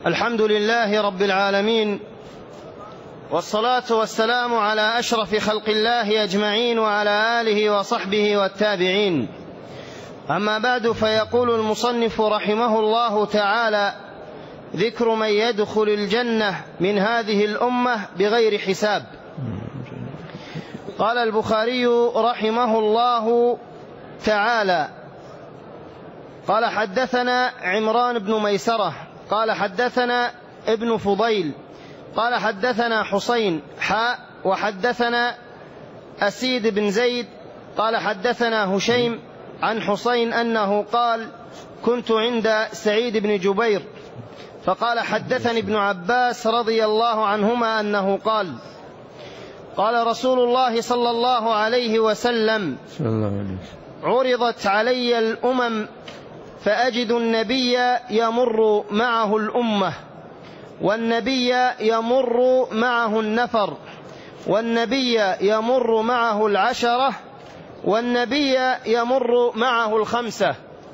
الحمد لله رب العالمين، والصلاة والسلام على أشرف خلق الله أجمعين وعلى آله وصحبه والتابعين. أما بعد، فيقول المصنف رحمه الله تعالى: ذكر من يدخل الجنة من هذه الأمة بغير حساب. قال البخاري رحمه الله تعالى: قال حدثنا عمران بن ميسرة قال حدثنا ابن فضيل قال حدثنا حسين وحدثنا أسيد بن زيد قال حدثنا هشيم عن حسين أنه قال: كنت عند سعيد بن جبير فقال: حدثني ابن عباس رضي الله عنهما أنه قال: قال رسول الله صلى الله عليه وسلم: عرضت علي الأمم فأجد النبي يمر معه الأمة، والنبي يمر معه النفر، والنبي يمر معه العشرة، والنبي يمر معه الخمسة،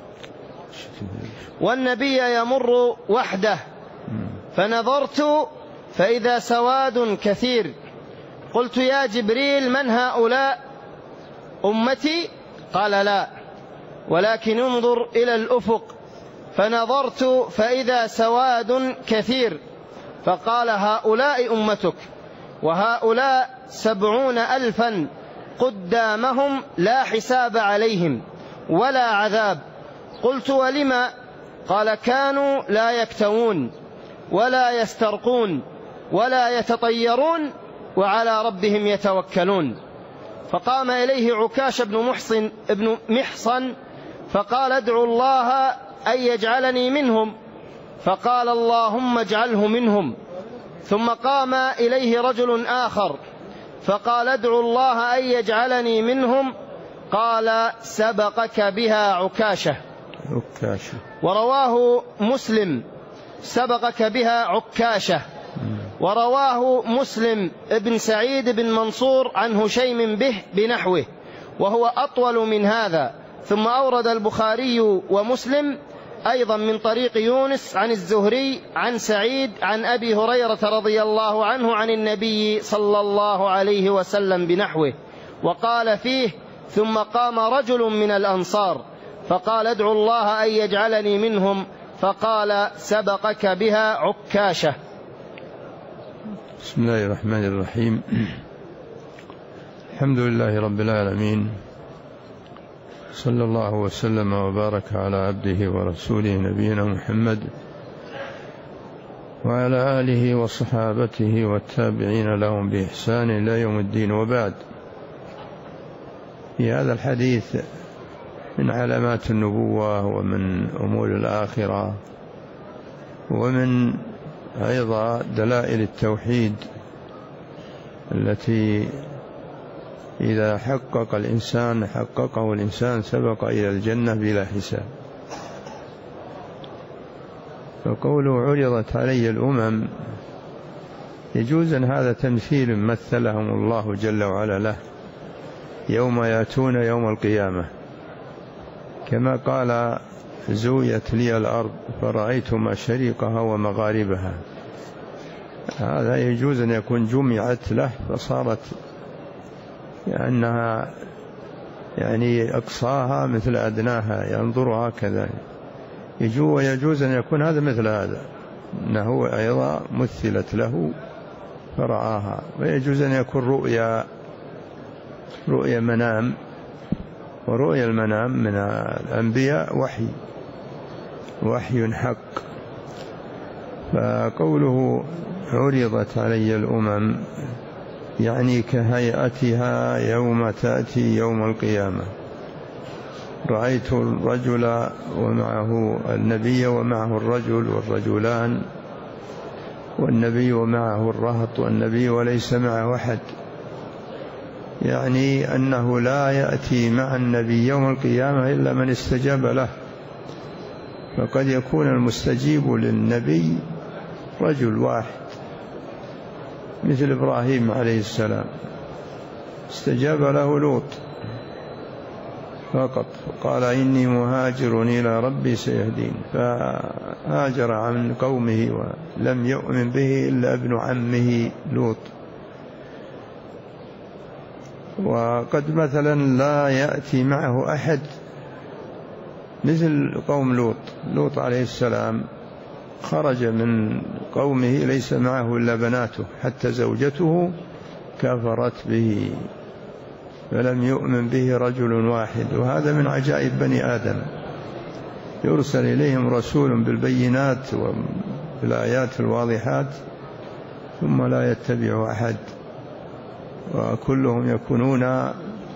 والنبي يمر وحده. فنظرت فإذا سواد كثير. قلت: يا جبريل، من هؤلاء؟ أمتي؟ قال: لا، ولكن انظر إلى الأفق. فنظرت فإذا سواد كثير. فقال: هؤلاء أمتك، وهؤلاء 70,000 قدامهم لا حساب عليهم ولا عذاب. قلت: ولما؟ قال: كانوا لا يكتوون ولا يسترقون ولا يتطيرون وعلى ربهم يتوكلون. فقام إليه عكاش بن محصن فقال: ادعوا الله أن يجعلني منهم. فقال: اللهم اجعله منهم. ثم قام إليه رجل آخر فقال: ادعوا الله أن يجعلني منهم. قال: سبقك بها عكاشة. ورواه مسلم: سبقك بها عكاشة. ورواه مسلم ابن سعيد بن منصور عن هشيم به بنحوه، وهو أطول من هذا. ثم أورد البخاري ومسلم أيضا من طريق يونس عن الزهري عن سعيد عن أبي هريرة رضي الله عنه عن النبي صلى الله عليه وسلم بنحوه، وقال فيه: ثم قام رجل من الأنصار فقال: ادعوا الله أن يجعلني منهم. فقال: سبقك بها عكاشة. بسم الله الرحمن الرحيم. الحمد لله رب العالمين، صلى الله وسلم وبارك على عبده ورسوله نبينا محمد وعلى آله وصحابته والتابعين لهم بإحسان إلى يوم الدين. وبعد، في هذا الحديث من علامات النبوة ومن أمور الآخرة ومن أيضا دلائل التوحيد التي إذا حققه الإنسان سبق إلى الجنة بلا حساب. فقوله عرضت علي الأمم، يجوز أن هذا تمثيل مثلهم الله جل وعلا له يوم يأتون يوم القيامة، كما قال: زويت لي الأرض فرأيت مشارقها ومغاربها. هذا يجوز أن يكون جمعت له فصارت لأنها يعني أقصاها مثل أدناها، ينظر هكذا. ويجوز أن يكون هذا مثل هذا، أنه أيضا مثلت له فرآها. ويجوز أن يكون رؤيا منام، ورؤيا المنام من الأنبياء وحي حق. فقوله عرضت علي الأمم يعني كهيئتها يوم تأتي يوم القيامة. رأيت الرجل ومعه النبي ومعه الرجل والرجلان، والنبي ومعه الرهط، والنبي وليس معه أحد، يعني أنه لا يأتي مع النبي يوم القيامة إلا من استجاب له. فقد يكون المستجيب للنبي رجل واحد مثل إبراهيم عليه السلام، استجاب له لوط، فقط. قال إني مهاجر إلى ربي سيهدين، فهاجر عن قومه ولم يؤمن به إلا ابن عمه لوط. وقد مثلا لا يأتي معه أحد مثل قوم لوط. لوط عليه السلام خرج من قومه ليس معه إلا بناته، حتى زوجته كفرت به فلم يؤمن به رجل واحد. وهذا من عجائب بني آدم، يرسل إليهم رسول بالبينات وبالآيات الواضحات ثم لا يتبع أحد، وكلهم يكونون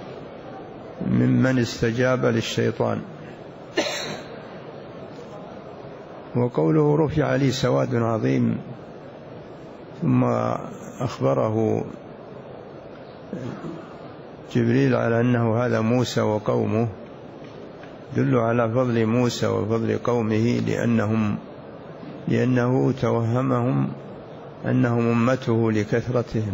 ممن استجاب للشيطان. وقوله رفع لي سواد عظيم، ثم أخبره جبريل على أنه هذا موسى وقومه، دل على فضل موسى وفضل قومه، لأنه توهمهم أنهم أمته لكثرتهم،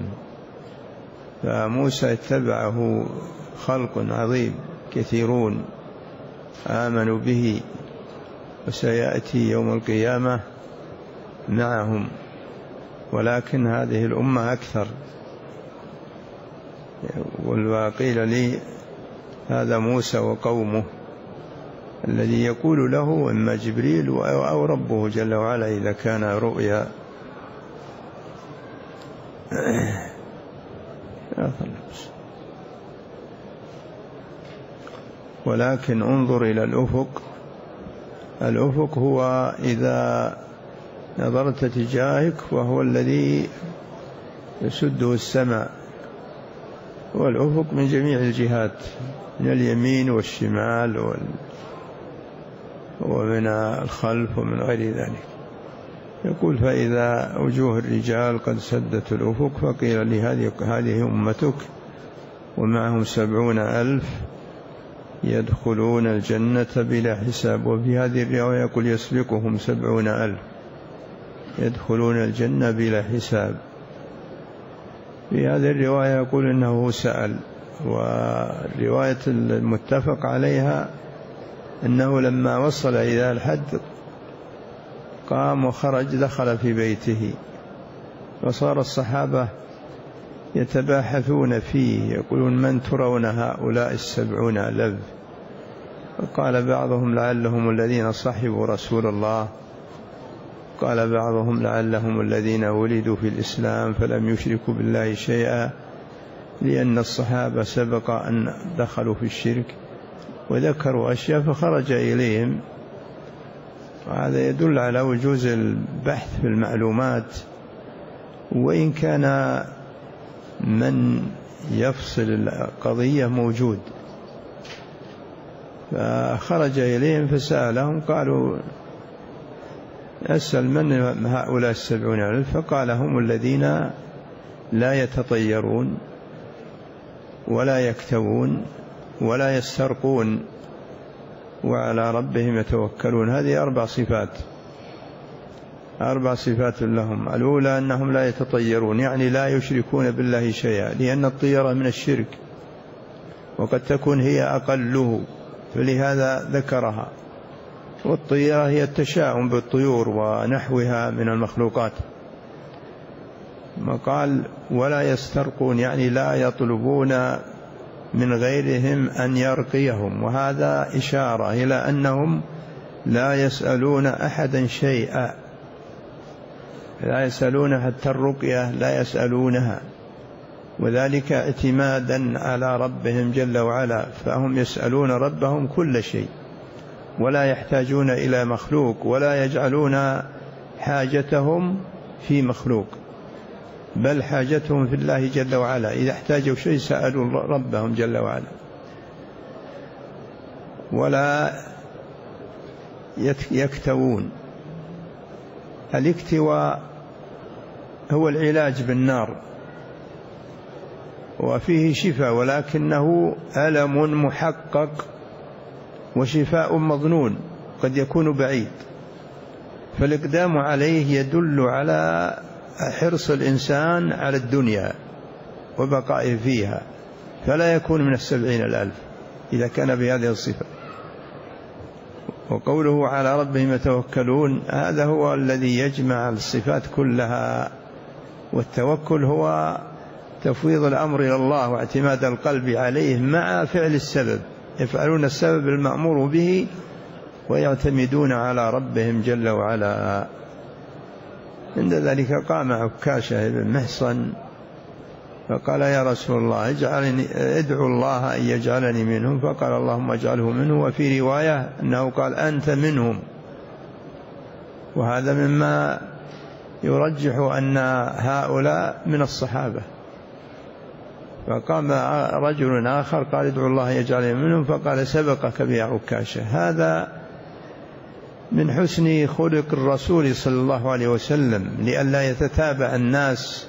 فموسى اتبعه خلق عظيم كثيرون آمنوا به، وسيأتي يوم القيامة معهم، ولكن هذه الأمة أكثر. وقيل لي هذا موسى وقومه، الذي يقول له إما جبريل أو ربه جل وعلا إذا كان رؤيا. ولكن انظر إلى الأفق. الأفق هو إذا نظرت تجاهك وهو الذي يسده السماء، والأفق من جميع الجهات، من اليمين والشمال ومن الخلف ومن غير ذلك. يقول فإذا وجوه الرجال قد سدت الأفق، فقيل لي هذه أمتك ومعهم 70,000 يدخلون الجنة بلا حساب. وفي هذه الرواية يقول يسبقهم 70,000 يدخلون الجنة بلا حساب. في هذه الرواية يقول إنه سأل. والرواية المتفق عليها أنه لما وصل إلى الحد قام وخرج دخل في بيته، وصار الصحابة يتباحثون فيه يقولون من ترون هؤلاء 70,000؟ قال بعضهم لعلهم الذين صحبوا رسول الله، قال بعضهم لعلهم الذين ولدوا في الإسلام فلم يشركوا بالله شيئا، لأن الصحابة سبق أن دخلوا في الشرك، وذكروا أشياء فخرج إليهم. هذا يدل على وجوز البحث في المعلومات، وإن كان من يفصل القضية موجود. فخرج إليهم فسألهم، قالوا أسأل من هؤلاء 70,000؟ فقال هم الذين لا يتطيرون ولا يكتوون ولا يسترقون وعلى ربهم يتوكلون. هذه 4 صفات، 4 صفات لهم. الأولى أنهم لا يتطيرون، يعني لا يشركون بالله شيئا، لأن الطيرة من الشرك وقد تكون هي أقله، فلهذا ذكرها. والطيرة هي التشاؤم بالطيور ونحوها من المخلوقات. ما قال ولا يسترقون، يعني لا يطلبون من غيرهم أن يرقيهم، وهذا إشارة إلى أنهم لا يسألون أحدا شيئا، لا يسألون حتى الرقية لا يسألونها، وذلك اعتمادا على ربهم جل وعلا. فهم يسألون ربهم كل شيء ولا يحتاجون إلى مخلوق، ولا يجعلون حاجتهم في مخلوق، بل حاجتهم في الله جل وعلا. إذا احتاجوا شيء سألوا ربهم جل وعلا. ولا يكتوون. الاكتواء هو العلاج بالنار، وفيه شفاء، ولكنه ألم محقق وشفاء مظنون قد يكون بعيد. فالإقدام عليه يدل على حرص الإنسان على الدنيا وبقائه فيها، فلا يكون من 70,000، إذا كان بهذه الصفة. وقوله على ربهم يتوكلون هذا هو الذي يجمع الصفات كلها، والتوكل هو تفويض الأمر إلى الله واعتماد القلب عليه مع فعل السبب، يفعلون السبب المأمور به ويعتمدون على ربهم جل وعلا. عند ذلك قام عكاشة بن محصن فقال يا رسول الله ادعو الله أن يجعلني منهم، فقال اللهم اجعله منه. وفي رواية أنه قال أنت منهم، وهذا مما يرجح أن هؤلاء من الصحابة. فقام رجل آخر قال ادعو الله يجعلني منهم، فقال سبقك بها عكاشة. هذا من حسن خلق الرسول صلى الله عليه وسلم لئلا يتتابع الناس،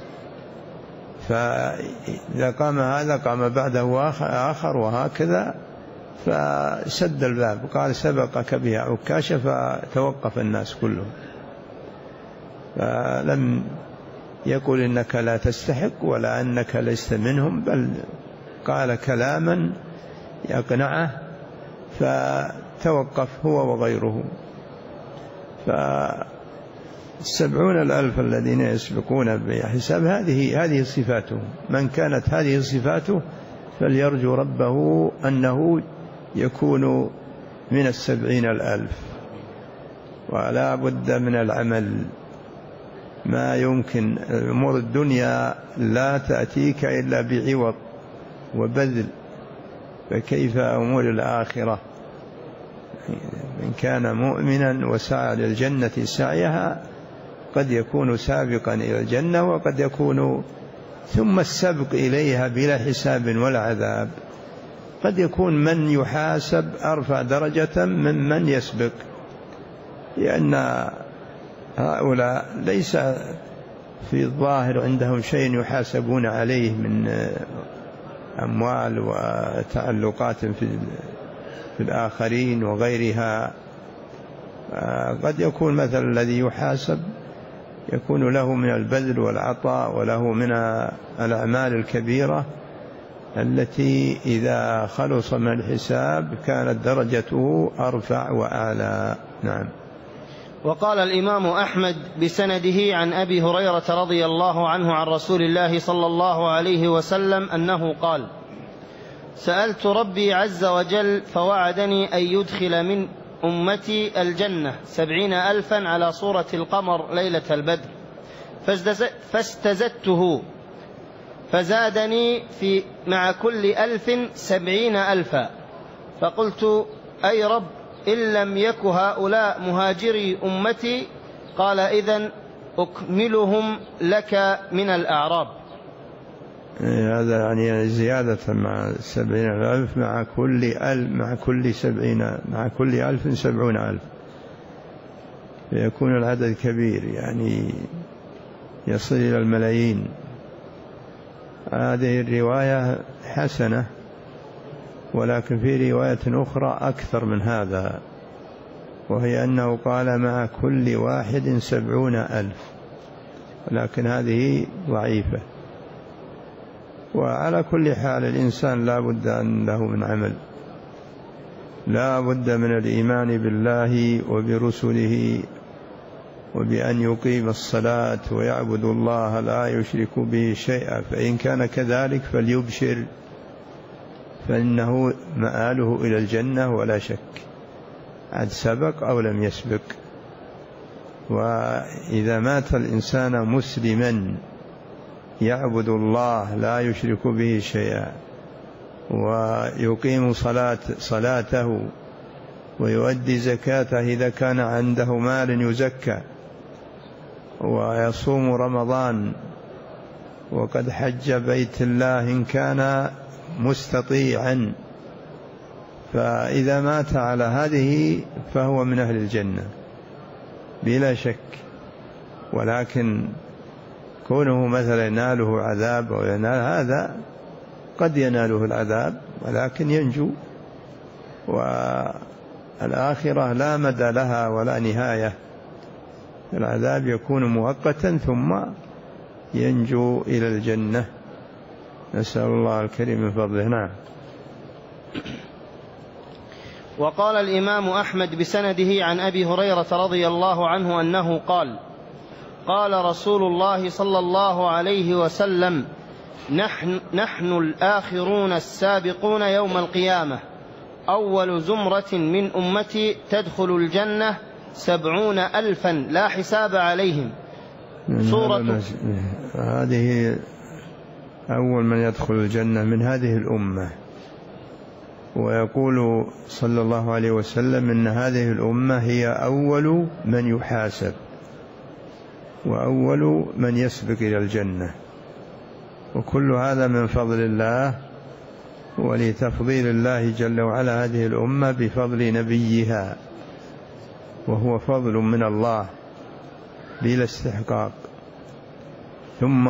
فإذا قام هذا قام بعده آخر وهكذا، فسد الباب قال سبقك بها عكاشة، فتوقف الناس كلهم. فلم يقول إنك لا تستحق ولا أنك لست منهم، بل قال كلاما يقنعه فتوقف هو وغيره. 70,000 الذين يسبقون بحساب هذه صفاته. من كانت هذه صفاته فليرجو ربه أنه يكون من 70,000. ولا بد من العمل، ما يمكن. أمور الدنيا لا تأتيك إلا بعوض وبذل، فكيف أمور الآخرة؟ من كان مؤمنا وسعى للجنة سعيها قد يكون سابقا إلى الجنة، وقد يكون ثم السبق إليها بلا حساب ولا عذاب. قد يكون من يحاسب أرفع درجة من يسبق، لأن هؤلاء ليس في الظاهر عندهم شيء يحاسبون عليه من أموال وتعلقات في الآخرين وغيرها. قد يكون مثل الذي يحاسب يكون له من البذل والعطاء وله من الأعمال الكبيرة التي إذا خلص من الحساب كانت درجته أرفع وأعلى. نعم. وقال الإمام أحمد بسنده عن أبي هريرة رضي الله عنه عن رسول الله صلى الله عليه وسلم أنه قال: سألت ربي عز وجل فوعدني أن يدخل من أمتي الجنة 70,000 على صورة القمر ليلة البدر، فاستزدته فزادني مع كل 1000 70,000. فقلت: أي رب، إن لم يك هؤلاء مهاجري أمتي؟ قال: إذن أكملهم لك من الأعراب. هذا يعني زيادة مع 70,000 مع كل 1000 70,000، فيكون العدد كبير، يعني يصل إلى الملايين. هذه الرواية حسنة، ولكن في رواية أخرى أكثر من هذا، وهي أنه قال مع كل واحد 70,000، ولكن هذه ضعيفة. وعلى كل حال الإنسان لا بد أن له من عمل، لا بد من الإيمان بالله وبرسله، وبأن يقيم الصلاة ويعبد الله لا يشرك به شيئا. فإن كان كذلك فليبشر، فإنه مآله إلى الجنة ولا شك، عاد سبق أو لم يسبق. وإذا مات الإنسان مسلما يعبد الله لا يشرك به شيئا، ويقيم صلاته ويؤدي زكاته إذا كان عنده مال يزكى، ويصوم رمضان، وقد حج بيت الله إن كان مستطيعا، فإذا مات على هذه فهو من أهل الجنة بلا شك. ولكن كونه مثلا يناله عذاب أو ينال هذا، قد يناله العذاب ولكن ينجو، والآخرة لا مدى لها ولا نهاية. العذاب يكون مؤقتا ثم ينجو إلى الجنة، نسأل الله الكريم من فضله. نعم. وقال الإمام أحمد بسنده عن أبي هريرة رضي الله عنه أنه قال: قال رسول الله صلى الله عليه وسلم: نحن الآخرون السابقون يوم القيامة، أول زمرة من أمتي تدخل الجنة 70,000 لا حساب عليهم. سورة هذه أول من يدخل الجنة من هذه الأمة. ويقول صلى الله عليه وسلم إن هذه الأمة هي أول من يحاسب وأول من يسبق إلى الجنة، وكل هذا من فضل الله ولتفضيل الله جل وعلا هذه الأمة بفضل نبيها، وهو فضل من الله بلا استحقاق. ثم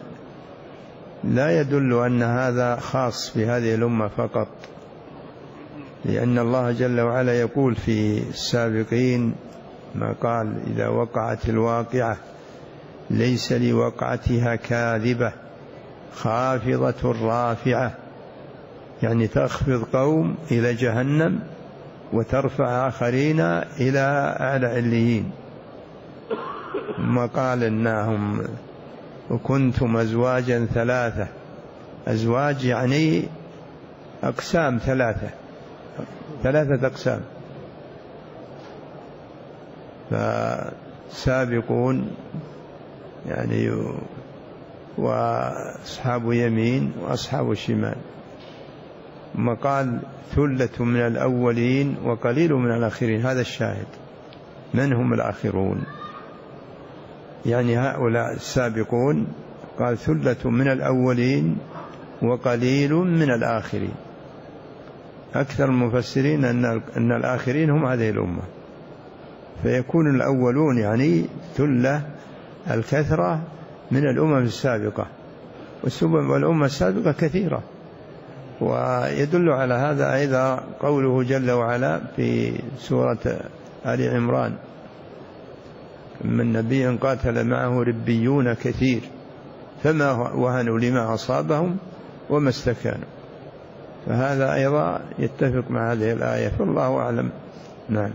لا يدل أن هذا خاص بهذه الأمة فقط، لأن الله جل وعلا يقول في السابقين ما قال: إذا وقعت الواقعة ليس لوقعتها كاذبة خافضة رافعة، يعني تخفض قوم إلى جهنم وترفع آخرين إلى أعلى عليين. ثم قال إنهم وكنتم أزواجا ثلاثة، أزواج يعني أقسام ثلاثة أقسام، فسابقون يعني وأصحاب يمين وأصحاب الشمال. ثم قال: ثلة من الأولين وقليل من الآخرين. هذا الشاهد. من هم الآخرون؟ يعني هؤلاء السابقون، قال: ثلة من الأولين وقليل من الآخرين. أكثر المفسرين أن الآخرين هم هذه الأمة، فيكون الأولون يعني ثلة الكثرة من الأمم السابقة، والأمة السابقة كثيرة. ويدل على هذا أيضا قوله جل وعلا في سورة آل عمران: من نبي قاتل معه ربيون كثير فما وهنوا لما أصابهم وما استكانوا. فهذا أيضا يتفق مع هذه الآية، فالله أعلم. نعم.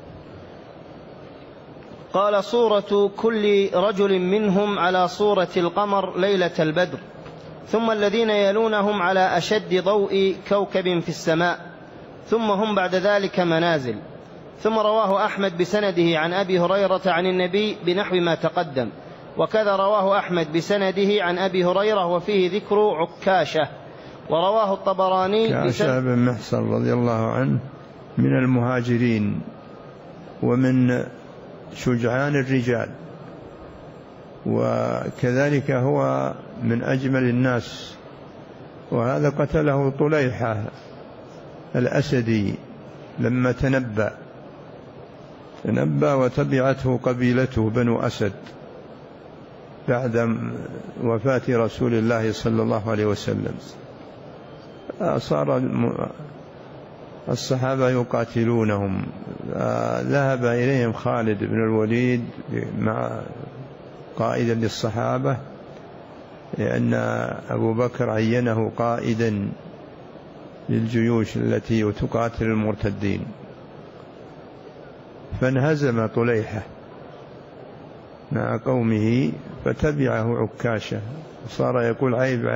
قال: صورة كل رجل منهم على صورة القمر ليلة البدر، ثم الذين يلونهم على أشد ضوء كوكب في السماء، ثم هم بعد ذلك منازل. ثم رواه أحمد بسنده عن أبي هريرة عن النبي بنحو ما تقدم، وكذا رواه أحمد بسنده عن أبي هريرة وفيه ذكر عكاشة. ورواه الطبراني عكاشة بن محصن رضي الله عنه من المهاجرين ومن شجعان الرجال، وكذلك هو من أجمل الناس. وهذا قتله طليحة الأسدي لما تنبأ وتبعته قبيلته بنو أسد بعد وفاة رسول الله صلى الله عليه وسلم. صار الصحابة يقاتلونهم، ذهب إليهم خالد بن الوليد مع قائدا للصحابة، لأن أبو بكر عينه قائدا للجيوش التي تقاتل المرتدين. فانهزم طليحة مع قومه فتبعه عكاشة، وصار يقول: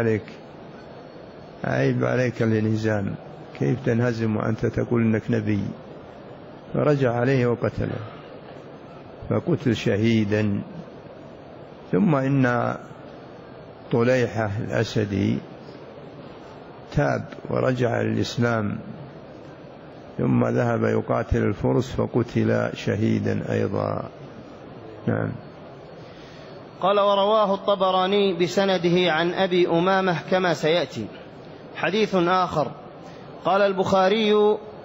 عيب عليك الانهزام، كيف تنهزم وأنت تقول إنك نبي؟ فرجع عليه وقتله، فقتل شهيدا. ثم إن طليحة الأسدي تاب ورجع للإسلام، ثم ذهب يقاتل الفرس فقتل شهيدا أيضا. نعم. قال: ورواه الطبراني بسنده عن أبي أمامة كما سيأتي. حديث آخر: قال البخاري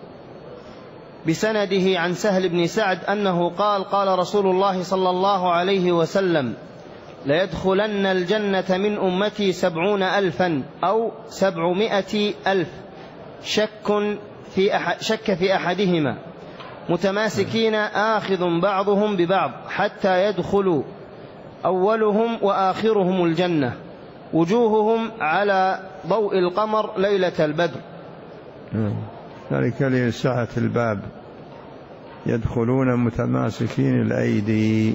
بسنده عن سهل بن سعد أنه قال: قال رسول الله صلى الله عليه وسلم: ليدخلن الجنة من أمتي 70,000 أو 700,000 شك في أحدهما متماسكين آخذ بعضهم ببعض حتى يدخل أولهم وآخرهم الجنة، وجوههم على ضوء القمر ليلة البدر. ذلك لسعة الباب، يدخلون متماسكين الأيدي،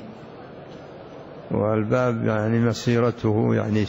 والباب يعني مسيرته يعني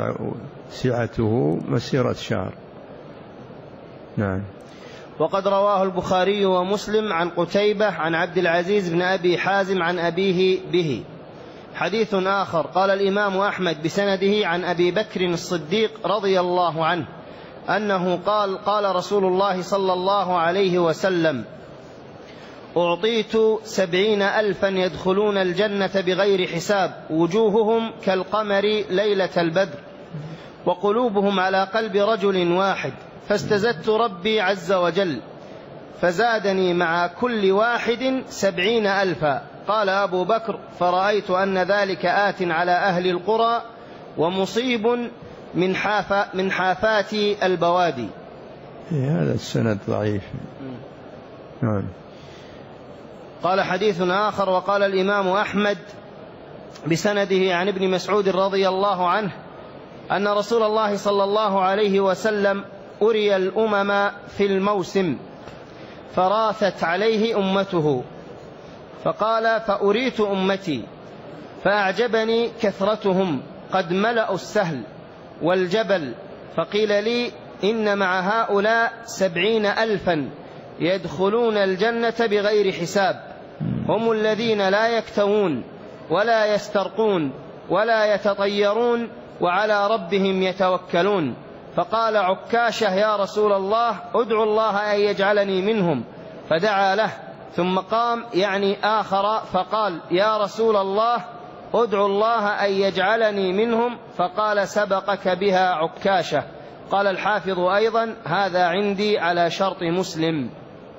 سعته مسيرة شهر. نعم. وقد رواه البخاري ومسلم عن قتيبة عن عبد العزيز بن أبي حازم عن أبيه به. حديث آخر قال الإمام أحمد بسنده عن أبي بكر الصديق رضي الله عنه أنه قال رسول الله صلى الله عليه وسلم: أعطيت 70,000 يدخلون الجنة بغير حساب، وجوههم كالقمر ليلة البدر، وقلوبهم على قلب رجل واحد، فاستزدت ربي عز وجل فزادني مع كل واحد 70,000. قال أبو بكر: فرأيت أن ذلك آت على أهل القرى ومصيب من حافات البوادي. هذا السند ضعيف. نعم. قال حديث آخر وقال الإمام أحمد بسنده عن ابن مسعود رضي الله عنه أن رسول الله صلى الله عليه وسلم أري الأمم في الموسم فراثت عليه أمته، فقال: فأريت أمتي فأعجبني كثرتهم قد ملأوا السهل والجبل، فقيل لي: إن مع هؤلاء 70,000 يدخلون الجنة بغير حساب، هم الذين لا يكتوون ولا يسترقون ولا يتطيرون وعلى ربهم يتوكلون. فقال عكاشة: يا رسول الله، ادعو الله أن يجعلني منهم. فدعا له، ثم قام يعني آخر فقال: يا رسول الله، ادعو الله أن يجعلني منهم. فقال: سبقك بها عكاشة. قال الحافظ أيضا: هذا عندي على شرط مسلم.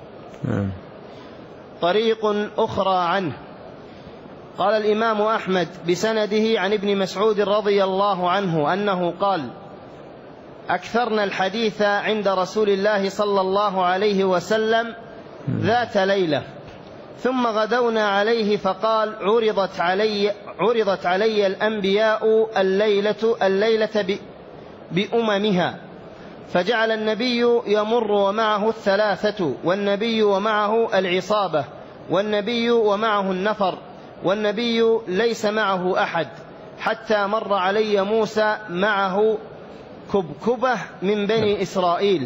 طريق أخرى عنه قال الإمام أحمد بسنده عن ابن مسعود رضي الله عنه أنه قال: أكثرنا الحديث عند رسول الله صلى الله عليه وسلم ذات ليلة، ثم غدونا عليه فقال: عرضت علي الأنبياء الليلة بأممها، فجعل النبي يمر ومعه 3، والنبي ومعه العصابة، والنبي ومعه النفر، والنبي ليس معه أحد، حتى مر علي موسى معه كبكبة من بني إسرائيل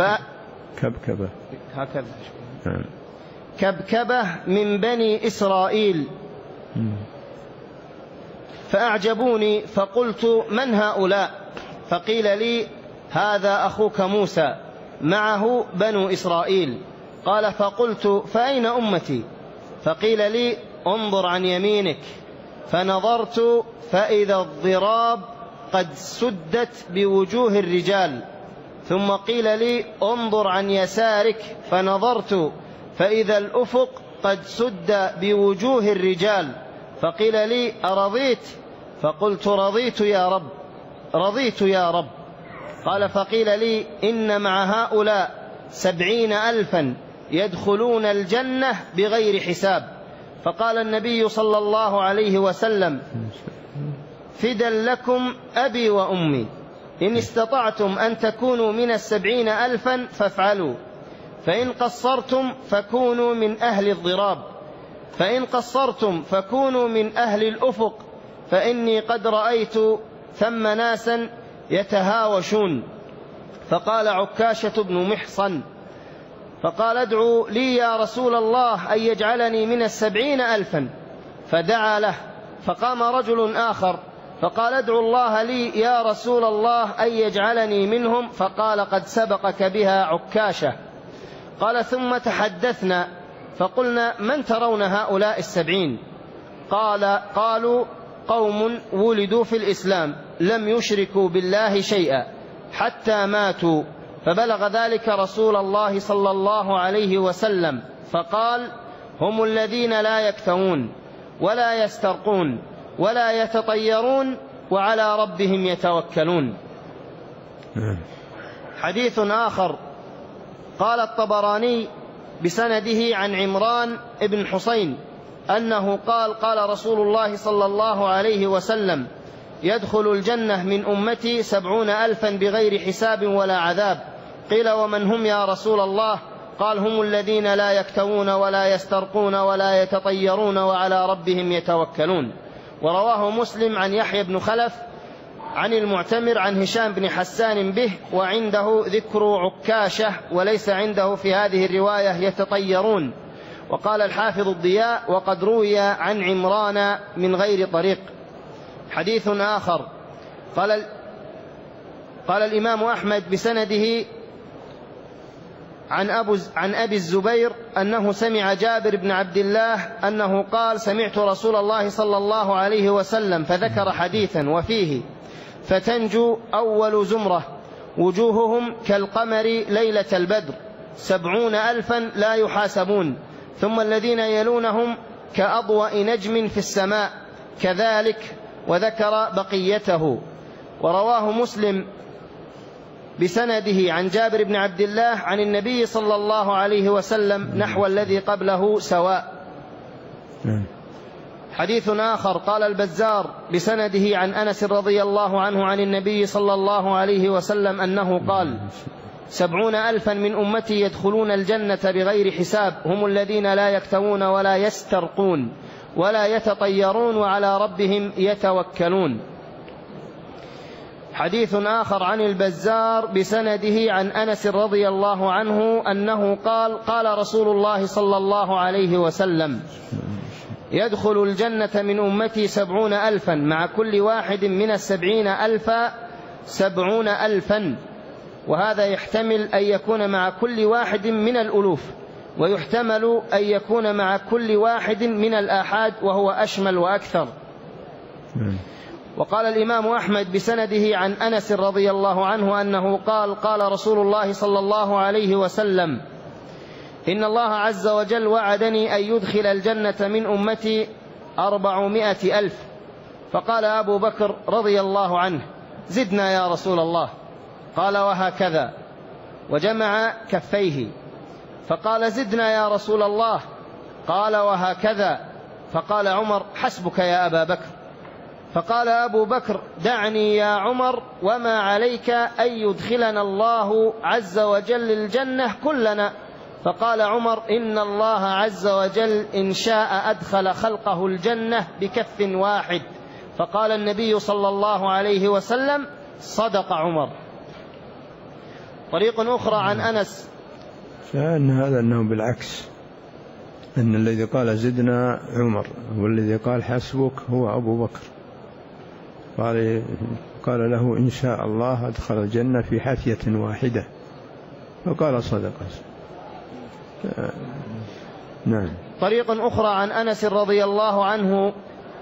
كبكبة من بني إسرائيل فأعجبوني، فقلت: من هؤلاء؟ فقيل لي: هذا أخوك موسى معه بنو إسرائيل. قال: فقلت: فأين أمتي؟ فقيل لي: انظر عن يمينك. فنظرت فإذا الضراب قد سدت بوجوه الرجال. ثم قيل لي: انظر عن يسارك. فنظرت فإذا الأفق قد سد بوجوه الرجال. فقيل لي: أرضيت؟ فقلت: رضيت يا رب. قال: فقيل لي: إن مع هؤلاء 70,000 يدخلون الجنة بغير حساب. فقال النبي صلى الله عليه وسلم: فدا لكم أبي وأمي، إن استطعتم أن تكونوا من 70,000 فافعلوا، فإن قصرتم فكونوا من أهل الضراب، فإن قصرتم فكونوا من أهل الأفق، فإني قد رأيت ثم ناسا يتهاوشون. فقال عكاشة بن محصن: فقال: ادعوا لي يا رسول الله أن يجعلني من 70,000. فدعا له. فقام رجل آخر فقال: ادعوا الله لي يا رسول الله أن يجعلني منهم. فقال: قد سبقك بها عكاشة. قال: ثم تحدثنا فقلنا: من ترون هؤلاء 70؟ قالوا: قوم ولدوا في الإسلام لم يشركوا بالله شيئا حتى ماتوا. فبلغ ذلك رسول الله صلى الله عليه وسلم فقال: هم الذين لا يكتوون ولا يسترقون ولا يتطيرون وعلى ربهم يتوكلون. حديث آخر قال الطبراني بسنده عن عمران بن حسين أنه قال رسول الله صلى الله عليه وسلم: يدخل الجنة من أمتي 70,000 بغير حساب ولا عذاب. قيل: ومن هم يا رسول الله؟ قال: هم الذين لا يكتوون ولا يسترقون ولا يتطيرون وعلى ربهم يتوكلون. ورواه مسلم عن يحيى بن خلف عن المعتمر عن هشام بن حسان به، وعنده ذكر عكاشة وليس عنده في هذه الرواية يتطيرون. وقال الحافظ الضياء: وقد روي عن عمران من غير طريق. حديث آخر قال الإمام أحمد بسنده عن أبي الزبير أنه سمع جابر بن عبد الله أنه قال: سمعت رسول الله صلى الله عليه وسلم، فذكر حديثا وفيه: فتنجو أول زمرة وجوههم كالقمر ليلة البدر 70,000 لا يحاسبون، ثم الذين يلونهم كأضواء نجم في السماء كذلك، وذكر بقيته. ورواه مسلم بسنده عن جابر بن عبد الله عن النبي صلى الله عليه وسلم نحو الذي قبله سواء. حديث آخر قال البزار بسنده عن أنس رضي الله عنه عن النبي صلى الله عليه وسلم أنه قال: 70,000 من أمتي يدخلون الجنة بغير حساب، هم الذين لا يكتوون ولا يسترقون ولا يتطيرون وعلى ربهم يتوكلون. حديث آخر عن البزار بسنده عن أنس رضي الله عنه أنه قال: قال رسول الله صلى الله عليه وسلم: يدخل الجنة من أمتي 70,000 مع كل واحد من 70,000 70,000. وهذا يحتمل أن يكون مع كل واحد من الألوف، ويحتمل أن يكون مع كل واحد من الآحاد، وهو أشمل وأكثر. وقال الإمام أحمد بسنده عن أنس رضي الله عنه أنه قال: قال رسول الله صلى الله عليه وسلم: إن الله عز وجل وعدني أن يدخل الجنة من أمتي 400,000. فقال أبو بكر رضي الله عنه: زدنا يا رسول الله. قال: وهكذا، وجمع كفيه. فقال: زدنا يا رسول الله. قال: وهكذا. فقال عمر: حسبك يا أبا بكر. فقال أبو بكر: دعني يا عمر، وما عليك أن يدخلنا الله عز وجل الجنة كلنا. فقال عمر: إن الله عز وجل إن شاء أدخل خلقه الجنة بكف واحد. فقال النبي صلى الله عليه وسلم: صدق عمر. طريق أخرى عن أنس فأن هذا أنه بالعكس، أن الذي قال زدنا عمر، والذي قال حسبك هو أبو بكر. قال له: إن شاء الله أدخل الجنة في حافية واحدة، فقال صدق. نعم. طريق أخرى عن أنس رضي الله عنه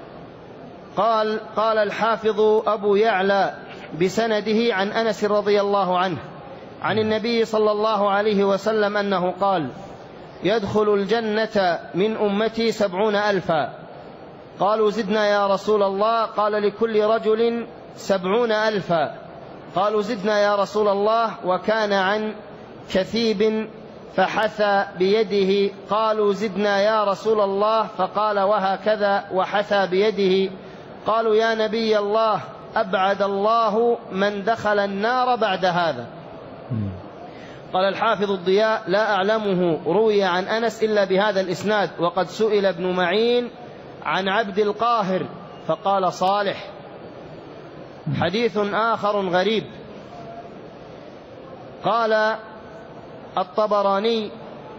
قال الحافظ أبو يعلى بسنده عن أنس رضي الله عنه عن النبي صلى الله عليه وسلم أنه قال: يدخل الجنة من أمتي 70,000. قالوا: زدنا يا رسول الله. قال: لكل رجل 70,000. قالوا: زدنا يا رسول الله. وكان عن كثيب فحثى بيده. قالوا: زدنا يا رسول الله. فقال: وهكذا، وحثى بيده. قالوا: يا نبي الله، أبعد الله من دخل النار بعد هذا. قال الحافظ الضياء: لا أعلمه روي عن أنس إلا بهذا الإسناد، وقد سئل ابن معين عن عبد القاهر فقال صالح. حديث آخر غريب قال الطبراني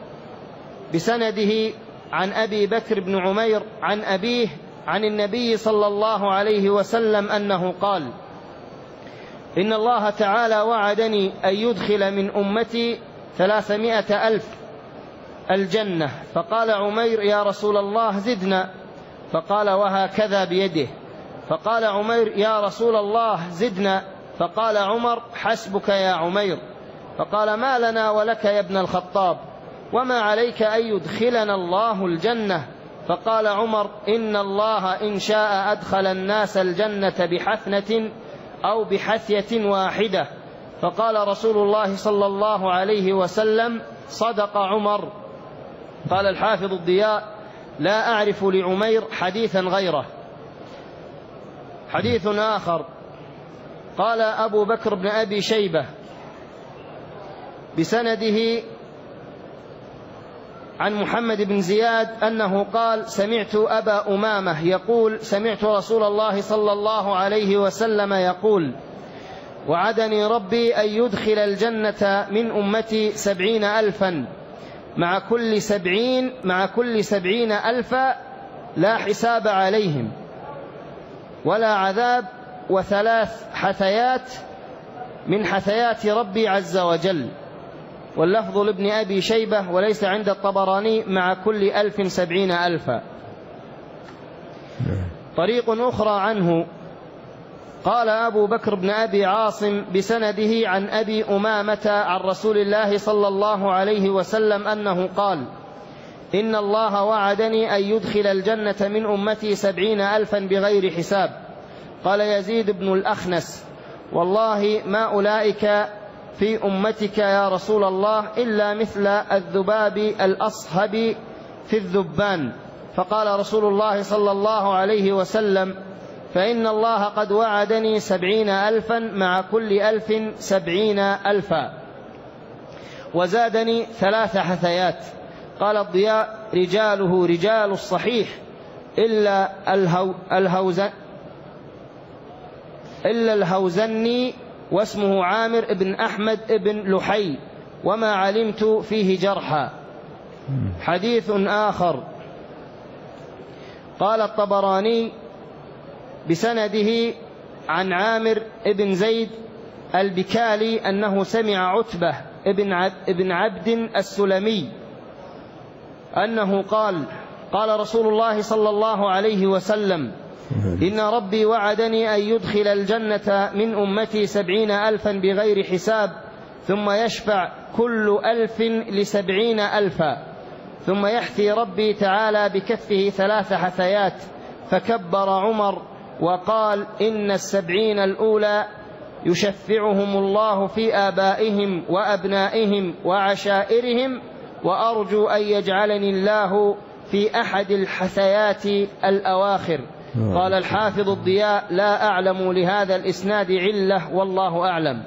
بسنده عن أبي بكر بن عمير عن أبيه عن النبي صلى الله عليه وسلم أنه قال: إن الله تعالى وعدني أن يدخل من أمتي 300,000 الجنة. فقال عمير: يا رسول الله زدنا. فقال: وهكذا بيده. فقال عمير: يا رسول الله زدنا. فقال عمر: حسبك يا عمير. فقال: ما لنا ولك يا ابن الخطاب، وما عليك أن يدخلنا الله الجنة. فقال عمر: إن الله إن شاء أدخل الناس الجنة بحفنة أو بحثية واحدة. فقال رسول الله صلى الله عليه وسلم: صدق عمر. قال الحافظ الضياء: لا أعرف لعمير حديثا غيره. حديث آخر قال أبو بكر بن أبي شيبة بسنده عن محمد بن زياد أنه قال: سمعت أبا أمامة يقول: سمعت رسول الله صلى الله عليه وسلم يقول: وعدني ربي أن يدخل الجنة من أمتي 70,000 مع كل 70,000 لا حساب عليهم ولا عذاب، وثلاث حثيات من حثيات ربي عز وجل. واللفظ لابن أبي شيبة وليس عند الطبراني مع كل 1000 70,000. طريق أخرى عنه قال أبو بكر بن أبي عاصم بسنده عن أبي أمامة عن رسول الله صلى الله عليه وسلم أنه قال: إن الله وعدني أن يدخل الجنة من أمتي 70,000 بغير حساب. قال يزيد بن الأخنس: والله ما أولئك في أمتك يا رسول الله إلا مثل الذباب الأصهب في الذبان. فقال رسول الله صلى الله عليه وسلم: فإن الله قد وعدني 70,000 مع كل 1000 70,000. وزادني 3 حثيات. قال الضياء: رجاله رجال الصحيح إلا الهوزني واسمه عامر بن أحمد بن لحي وما علمت فيه جرحا. حديث آخر قال الطبراني بسنده عن عامر بن زيد البكالي أنه سمع عتبة ابن عبد السلمي أنه قال: قال رسول الله صلى الله عليه وسلم: إن ربي وعدني أن يدخل الجنة من أمتي 70,000 بغير حساب، ثم يشفع كل 1000 ل70,000، ثم يحثي ربي تعالى بكفه 3 حثيات. فكبر عمر وقال: إن 70 الأولى يشفعهم الله في آبائهم وأبنائهم وعشائرهم، وأرجو أن يجعلني الله في أحد الحثيات الأواخر. قال الحافظ الضياء: لا أعلم لهذا الإسناد علة والله أعلم.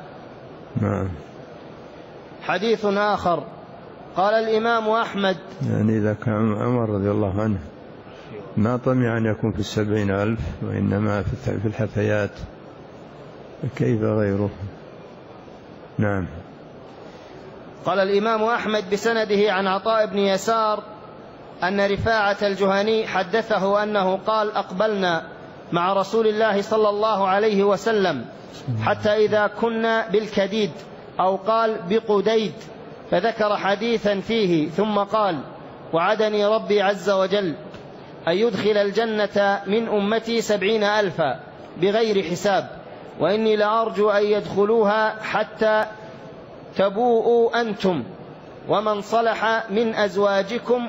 حديث آخر قال الإمام أحمد: يعني إذا كان عمر رضي الله عنه ما طمع أن يكون في 70,000 وإنما في الحثيات، كيف غيره؟ نعم. قال الإمام أحمد بسنده عن عطاء بن يسار أن رفاعة الجهني حدثه أنه قال: أقبلنا مع رسول الله صلى الله عليه وسلم حتى إذا كنا بالكديد، أو قال بقديد، فذكر حديثا فيه، ثم قال: وعدني ربي عز وجل أن يدخل الجنة من أمتي 70,000 بغير حساب، وإني لأرجو أن يدخلوها حتى تبوءوا أنتم ومن صلح من أزواجكم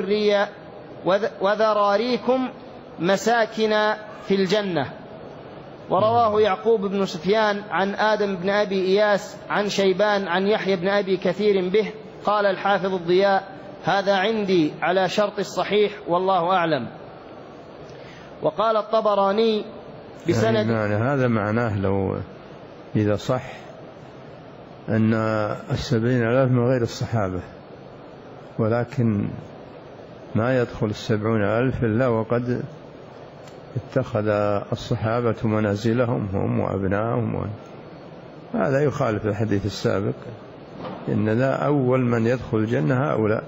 وذراريكم مساكن في الجنة. ورواه يعقوب بن سفيان عن آدم بن أبي إياس عن شيبان عن يحيى بن أبي كثير به. قال الحافظ الضياء: هذا عندي على شرط الصحيح والله أعلم. وقال الطبراني بسند يعني هذا معناه لو إذا صح أن 70,000 من غير الصحابة، ولكن ما يدخل 70,000 إلا وقد اتخذ الصحابة منازلهم هم وأبنائهم، هذا يخالف الحديث السابق إن لا أول من يدخل الجنة هؤلاء،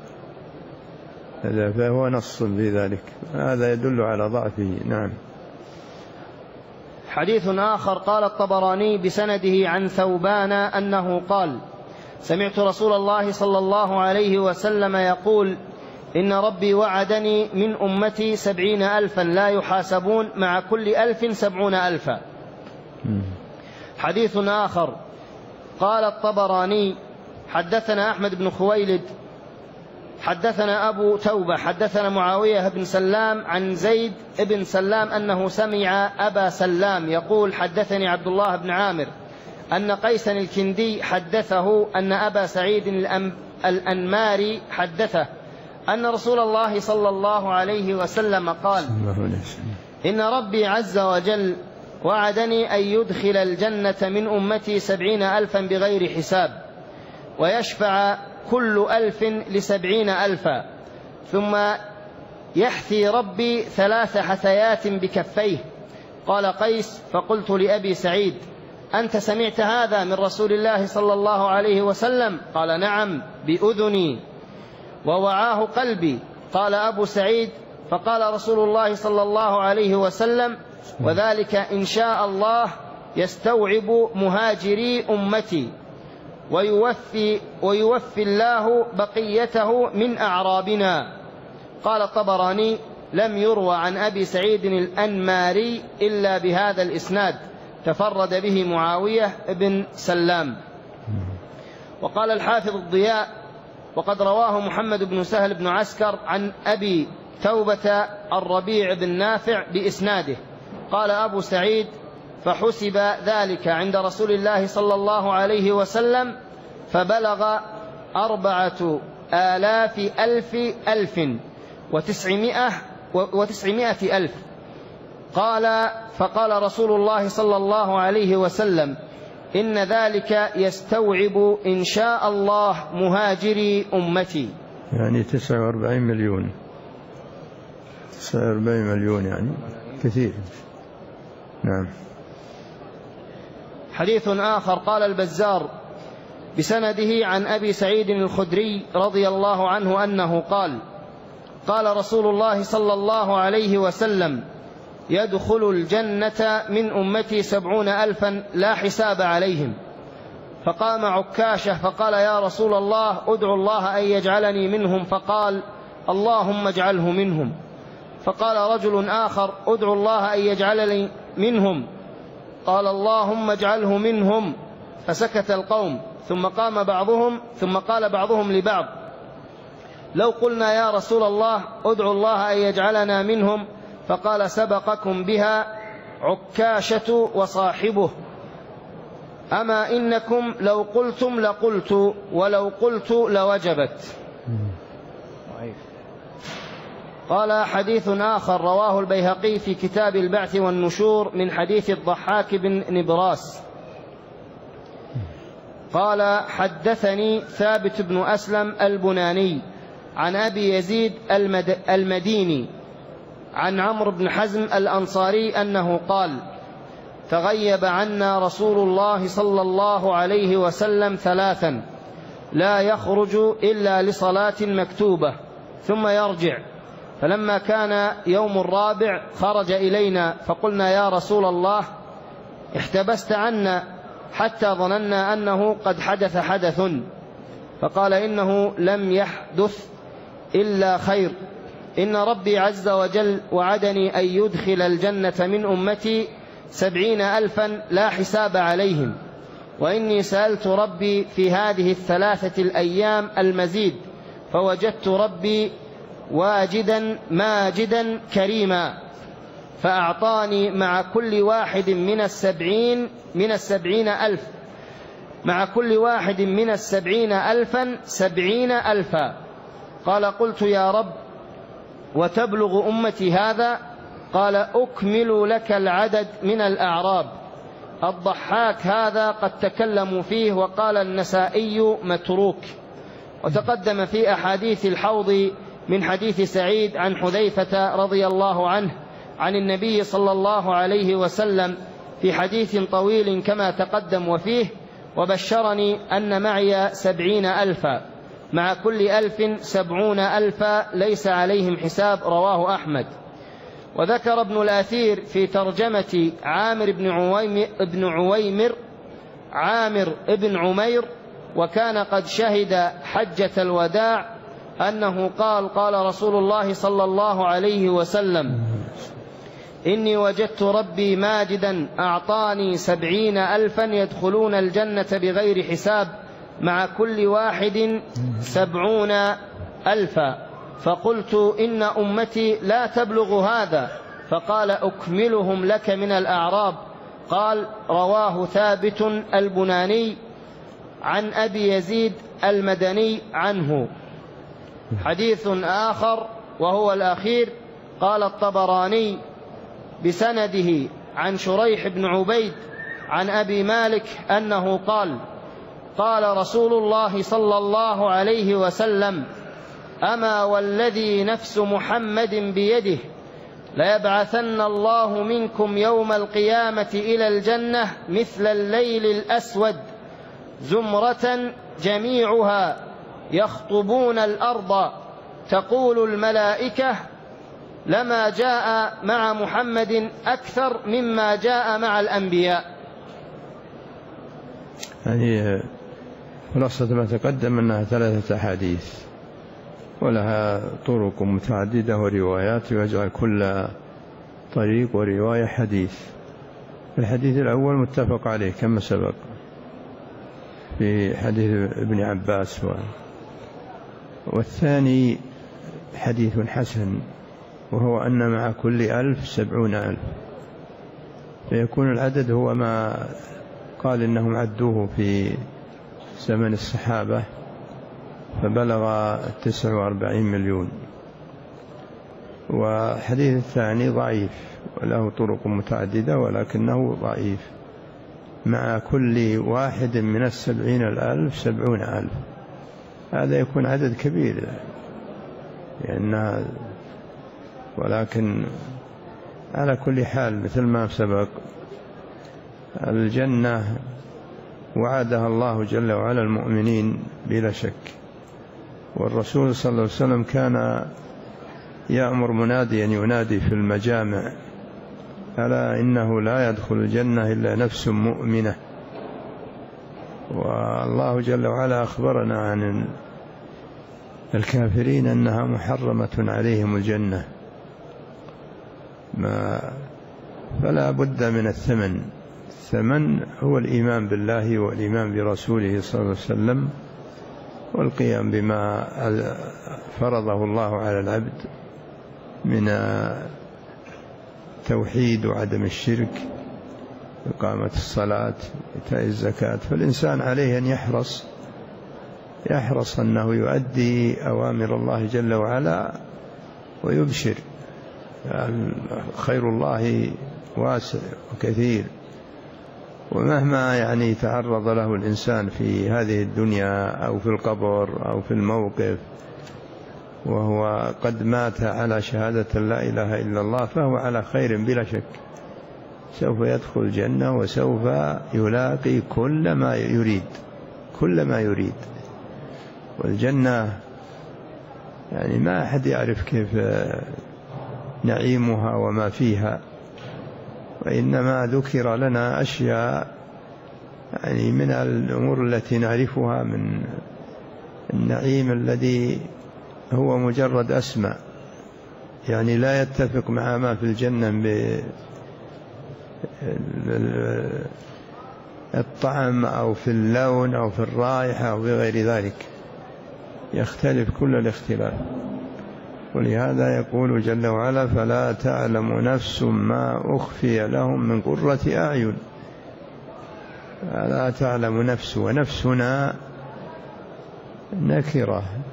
فهو نص في ذلك، هذا يدل على ضعفه. نعم. حديث آخر قال الطبراني بسنده عن ثوبان أنه قال: سمعت رسول الله صلى الله عليه وسلم يقول: إن ربي وعدني من أمتي 70,000 لا يحاسبون مع كل 1000 70,000. حديث آخر قال الطبراني: حدثنا أحمد بن خويلد حدثنا أبو توبة حدثنا معاوية بن سلام عن زيد بن سلام أنه سمع أبا سلام يقول: حدثني عبد الله بن عامر أن قيسا الكندي حدثه أن أبا سعيد الأنماري حدثه أن رسول الله صلى الله عليه وسلم قال: إن ربي عز وجل وعدني أن يدخل الجنة من أمتي 70,000 بغير حساب، ويشفع كل 1000 ل70,000، ثم يحثي ربي 3 حثيات بكفيه. قال قيس: فقلت لأبي سعيد: أنت سمعت هذا من رسول الله صلى الله عليه وسلم؟ قال: نعم بأذني ووعاه قلبي. قال أبو سعيد: فقال رسول الله صلى الله عليه وسلم: وذلك إن شاء الله يستوعب مهاجري أمتي ويوفي الله بقيته من أعرابنا. قال الطبراني: لم يروى عن أبي سعيد الأنماري إلا بهذا الإسناد، تفرد به معاوية بن سلام. وقال الحافظ الضياء: وقد رواه محمد بن سهل بن عسكر عن أبي توبة الربيع بن نافع بإسناده. قال أبو سعيد: فحسب ذلك عند رسول الله صلى الله عليه وسلم فبلغ 4,900,000. قال: فقال رسول الله صلى الله عليه وسلم: إن ذلك يستوعب إن شاء الله مهاجري أمتي. يعني 49 مليون. 49 مليون يعني كثير. نعم. حديث آخر: قال البزار بسنده عن أبي سعيد الخدري رضي الله عنه أنه قال: قال رسول الله صلى الله عليه وسلم: يدخل الجنة من أمتي 70,000 لا حساب عليهم. فقام عكاشة فقال: يا رسول الله ادعو الله أن يجعلني منهم. فقال: اللهم اجعله منهم. فقال رجل آخر: ادعو الله أن يجعلني منهم. قال: اللهم اجعله منهم. فسكت القوم، ثم قال بعضهم لبعض: لو قلنا يا رسول الله ادعو الله أن يجعلنا منهم. فقال: سبقكم بها عكاشة وصاحبه، أما إنكم لو قلتم لقلت، ولو قلت لوجبت. قال: حديث آخر رواه البيهقي في كتاب البعث والنشور من حديث الضحاك بن نبراس قال: حدثني ثابت بن أسلم البناني عن أبي يزيد المديني عن عمرو بن حزم الأنصاري أنه قال: تغيب عنا رسول الله صلى الله عليه وسلم 3 لا يخرج إلا لصلاة مكتوبة ثم يرجع. فلما كان يوم الرابع خرج إلينا فقلنا: يا رسول الله احتبست عنا حتى ظننا أنه قد حدث حدث. فقال: إنه لم يحدث إلا خير. إن ربي عز وجل وعدني أن يدخل الجنة من أمتي 70,000 لا حساب عليهم، وإني سألت ربي في هذه 3 الأيام المزيد، فوجدت ربي واجدا ماجدا كريما، فأعطاني مع كل واحد من 70,000 مع كل واحد من 70,000 70,000. قال: قلت: يا رب وتبلغ أمتي هذا؟ قال: أكمل لك العدد من الأعراب. الضحاك هذا قد تكلموا فيه، وقال النسائي متروك. وتقدم في أحاديث الحوض من حديث سعيد عن حذيفة رضي الله عنه عن النبي صلى الله عليه وسلم في حديث طويل كما تقدم، وفيه: وبشرني أن معي 70,000 مع كل 1,000 70,000 ليس عليهم حساب. رواه أحمد. وذكر ابن الأثير في ترجمة عامر بن عمير وكان قد شهد حجة الوداع أنه قال: قال رسول الله صلى الله عليه وسلم: إني وجدت ربي ماجدا أعطاني 70,000 يدخلون الجنة بغير حساب مع كل واحد 70,000. فقلت: إن أمتي لا تبلغ هذا. فقال: أكملهم لك من الأعراب. قال: رواه ثابت البناني عن أبي يزيد المدني عنه. حديث آخر وهو الأخير: قال الطبراني بسنده عن شريح بن عبيد عن أبي مالك أنه قال: قال رسول الله صلى الله عليه وسلم: أما والذي نفس محمد بيده ليبعثن الله منكم يوم القيامة إلى الجنة مثل الليل الأسود زمرة جميعها يخطبون الأرض تقول الملائكة لما جاء مع محمد أكثر مما جاء مع الأنبياء. هذه خلاصة ما تقدم أنها 3 أحاديث ولها طرق متعددة وروايات، ويجعل كل طريق ورواية حديث. الحديث الأول متفق عليه كما سبق في حديث ابن عباس، والثاني حديث حسن وهو أن مع كل 1000 70,000، فيكون العدد هو ما قال إنهم عدوه في زمن الصحابة فبلغ 49 مليون. وحديث الثاني ضعيف وله طرق متعددة ولكنه ضعيف، مع كل واحد من 70,000 70,000، هذا يكون عدد كبير ولكن على كل حال مثل ما سبق الجنة وعدها الله جل وعلا المؤمنين بلا شك، والرسول صلى الله عليه وسلم كان يأمر مناديا ينادي في المجامع ألا إنه لا يدخل الجنة إلا نفس مؤمنة. والله جل وعلا أخبرنا عن الكافرين أنها محرمة عليهم الجنة، فلا بد من الثمن هو الإيمان بالله والإيمان برسوله صلى الله عليه وسلم والقيام بما فرضه الله على العبد من توحيد وعدم الشرك، إقامة الصلاة، إيتاء الزكاة. فالإنسان عليه أن يحرص أنه يؤدي أوامر الله جل وعلا ويبشر، خير الله واسع وكثير، ومهما يتعرض له الإنسان في هذه الدنيا أو في القبر أو في الموقف وهو قد مات على شهادة لا إله إلا الله فهو على خير بلا شك، سوف يدخل الجنة وسوف يلاقي كل ما يريد. والجنة ما أحد يعرف كيف نعيمها وما فيها، وإنما ذكر لنا أشياء من الأمور التي نعرفها من النعيم الذي هو مجرد أسماء، لا يتفق مع ما في الجنة بالطعم أو في اللون أو في الرائحة أو بغير ذلك، يختلف كل الاختلاف. ولهذا يقول جل وعلا فلا تعلم نفس ما أخفي لهم من قرة أعين. لا تعلم نفس، ونفسنا نكرة